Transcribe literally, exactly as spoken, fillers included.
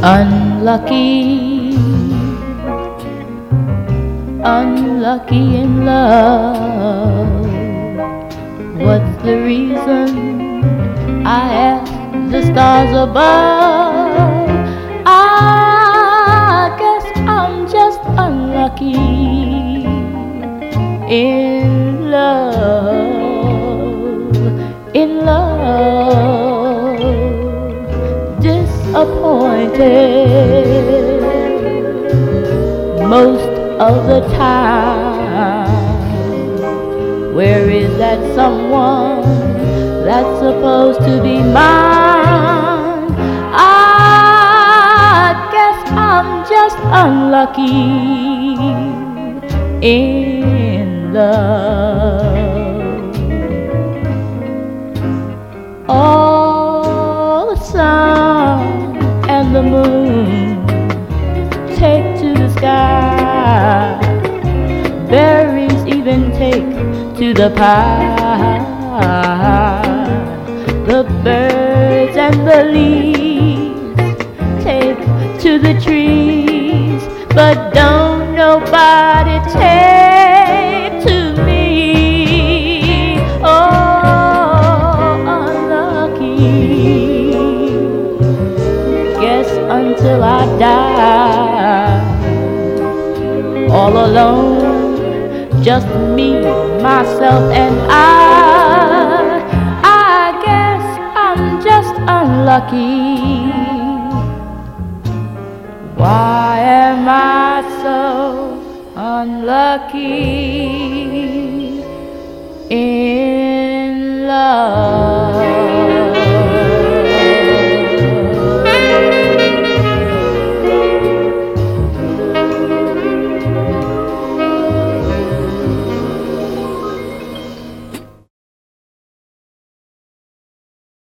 Unlucky, unlucky in love. What's the reason? I ask the stars above. I guess I'm just unlucky in love, in love, disappointed most of the time. Where is that someone that's supposed to be mine? I guess I'm just unlucky in love. All the sun and the moon take to the sky, berries even take to the pie. The birds and the leaves take to the trees, but don't nobody take to me. Oh, unlucky. Guess until I die, all alone, just me, myself, and I. I guess I'm just unlucky. Why am I so unlucky?